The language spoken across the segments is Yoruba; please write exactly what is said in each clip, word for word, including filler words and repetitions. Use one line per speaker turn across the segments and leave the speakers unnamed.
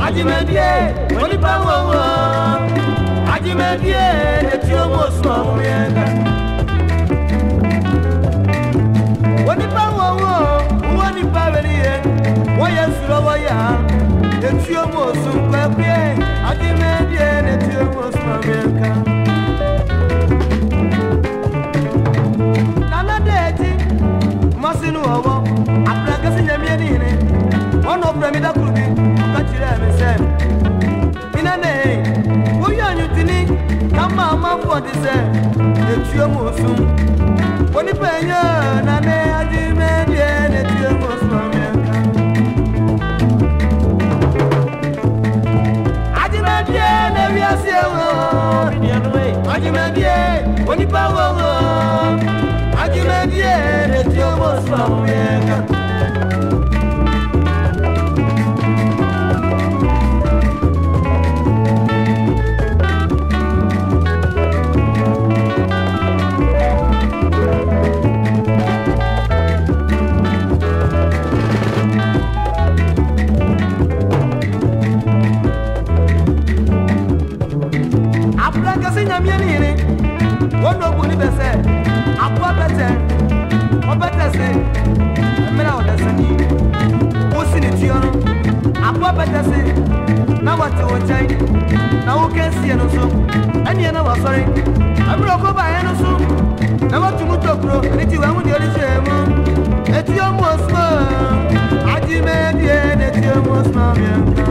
Ajimedie, oni pa wo wo. Ajimedie, eti o mo so amuyenga. Oni pa wo wo, oni pa beliye. Wo yesu lo wo ya. Eti o mo so kwapie. Ajimedie, eti o mo so amuyenga. Nana deji, masinu owo. Abraka sinyamie ni ni. Ono premida kubi. Mama for the same, the Tiomosun. When you pay your Nane, I demand the Tiomosun. I demand the I demand the when you power, I demand the Tiomosun. One no good be say, "Akwa better, o better say." Mera o da sani. O sini tiano. Akwa better say. Na what o chai. Na o can see no so. Ani na wa sorry. Abro ko ba no so. Na what mu to pro. Ni ti wa mu di ori shemu. Eti o mo so. Aji me die ne ti o mo so me.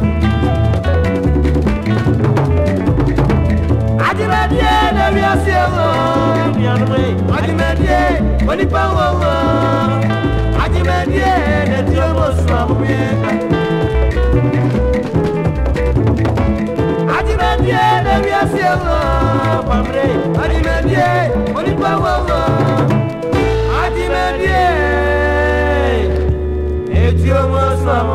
Ajimedie, we are seeing. Ajimedie, when you power. Ajimedie, the Tiomo Swam. Ajimedie, we are seeing. Ajimedie, when you power. Ajimedie, the Tiomo Swam.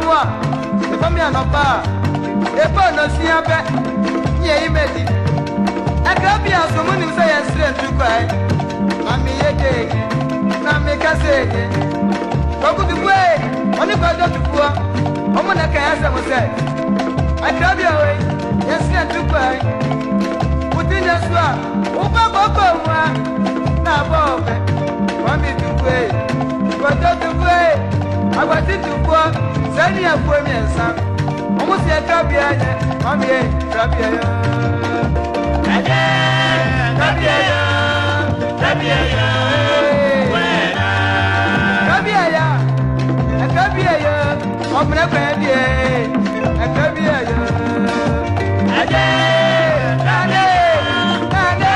moi, c'est pas bien non pas. Et pas non si un peu, ni à y mettre. Et quand bien ce monde nous a yassé tout quoi. Mami yeke, mami cassé. Beaucoup de way, on est pas d'autre fois. On m'a n'a qu'à ça, moi c'est. Et quand bien oui, yassé tout quoi. Poutin de soi, ou pas beaucoup moi. Na bon, mami tout way. Pas d'autre way. Agora se tu for, se ni a foi minha san. Vamos se acabia, mami, acabia. Ade, acabia, acabia. Buena. Acabia, acabia. Vamos na pede, acabia. Ade, ade, ade.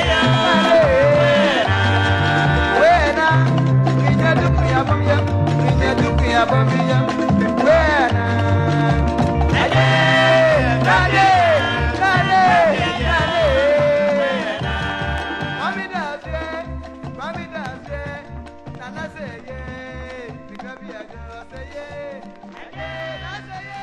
Buena. Buena. Tu pia pia. Ya bambia buena ade ade ade ade mami dance mami dance nana say ye bikabi ajo say ye ade na say ye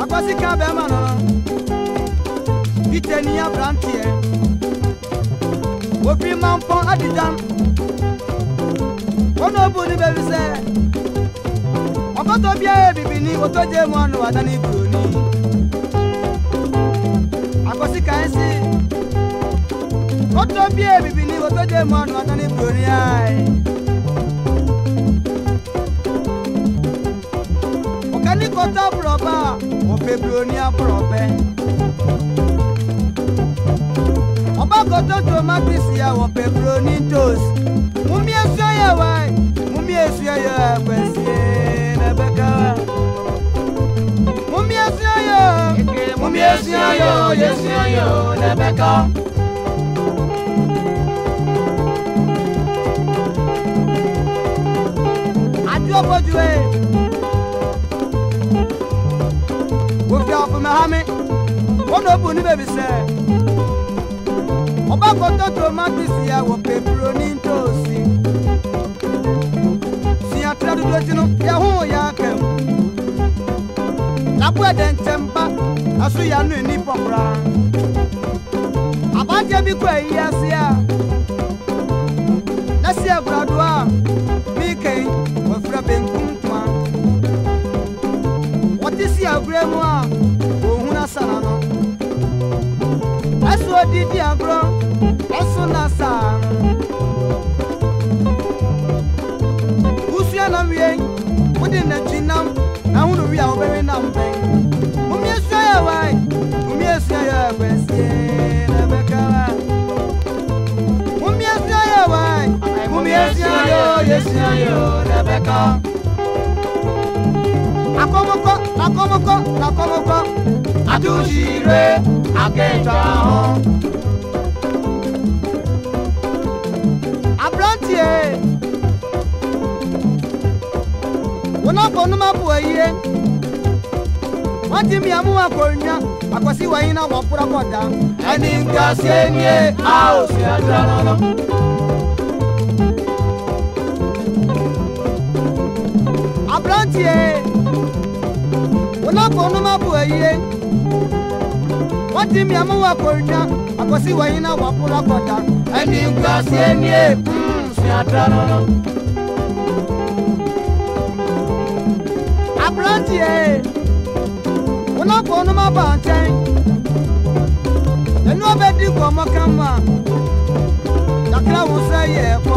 akwasi ka be ma no biteni abrantie obi mampon adidan ono bu ni be se okoto bia bibini otoje mu anu adani broni akwasi ka nsi oto bia bibini otoje mu anu adani broni ai okani kota broba ope broni abrobe oba kota tomatis ya ope broni toast mumi esu ya wai mumi esu ya kwesi na beka mumi esu ya mumi esu ya yesu ya na beka adio bojue wo fi afu mahame wono bu ni bebi se oba kota tomatis ya ope broni toast Tradutino ya hu ya kem la puede tempa asu ya nu ni popra abaje bi kwa iya sia na sia gradua mi ken wa fra benkum twa wati sia gremu a ohun asana no asu odidi agro asu na sa na wie wodi na twinam na hu no wi a obere na mbe mumi esu ya wai mumi esu ya kwesi na beka mumi esu ya wai mumi esu ya yesu ya na beka akomoko akomoko akomoko atujire akenta ho abrantie Wona bonu mabu aye Wati mi amu akonya akwasi wayina wapura koda ani ngasienie au si adrano Abrantie Wona bonu mabu aye Wati mi amu akonya akwasi wayina wapura koda ani ngasienie si adrano Abrantie Wona kono ma ba nchen Enu obedi ko mo kama Dakra wo se ye ko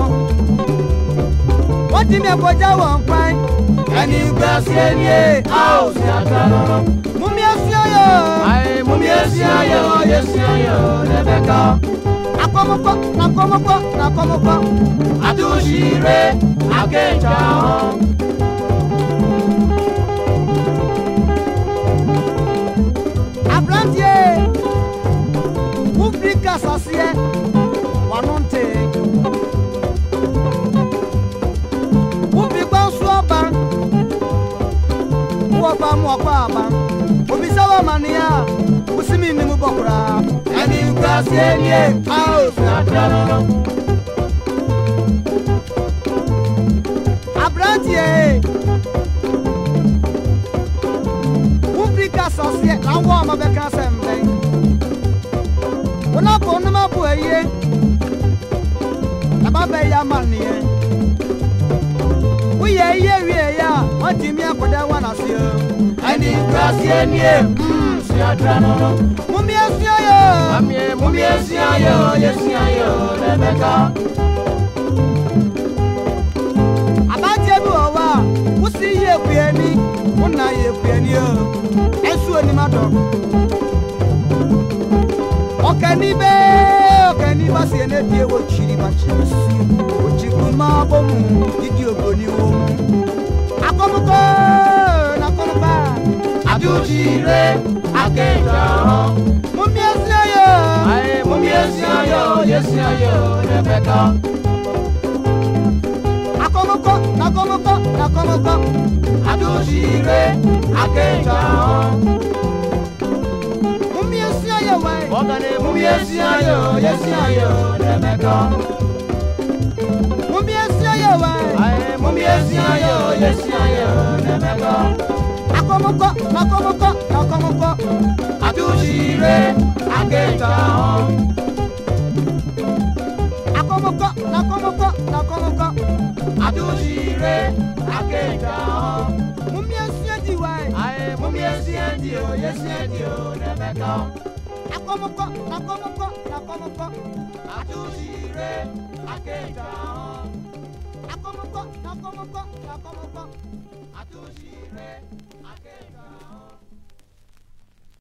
Wati mi akoja won pan Ani gbasie ni au si atano Mumi asia ai mumi asia yo yesia yo Rebecca Akomoko akomoko akomoko Adushire akeja Abrantie Ufrika sasie Wanonte Ufrika suaba Uoba mwakwa aba Obisawa mania Usimi ni mubokura Ani ukasie nye Au sinatano Abrantie Ufrika sasie Lawa mabeka sembe Wona ko numa bu aye Aba ya manie Uye ye wie ya Otimi akoda wana sio Ani gracie nie mm si adrano Mumi asia yo Amie mumi asia yo yesia yo Rebecca Abaje bi owa Usi ye kueni Una ye kueni yo Ensu ni mado Okani be okani ba se ne die wo chiri ba chiri o chikuma bomu idi ogoni wo akomuko na konuba adujire akeja mumi esiayo ai mumi esiayo yesiayo Rebecca akomuko na komuko na komuko adujire akeja Ogane mumi esiayo yesiayo Rebecca Mumi esiayo wai ai mumi esiayo yesiayo Rebecca nakomoko nakomoko nakomoko atushire aketa akomoko nakomoko nakomoko atushire aketa mumiesie wai ae mumiesie dio yesie dio nebeka akomoko nakomoko nakomoko atushire aketa akomoko nakomoko nakomoko atushire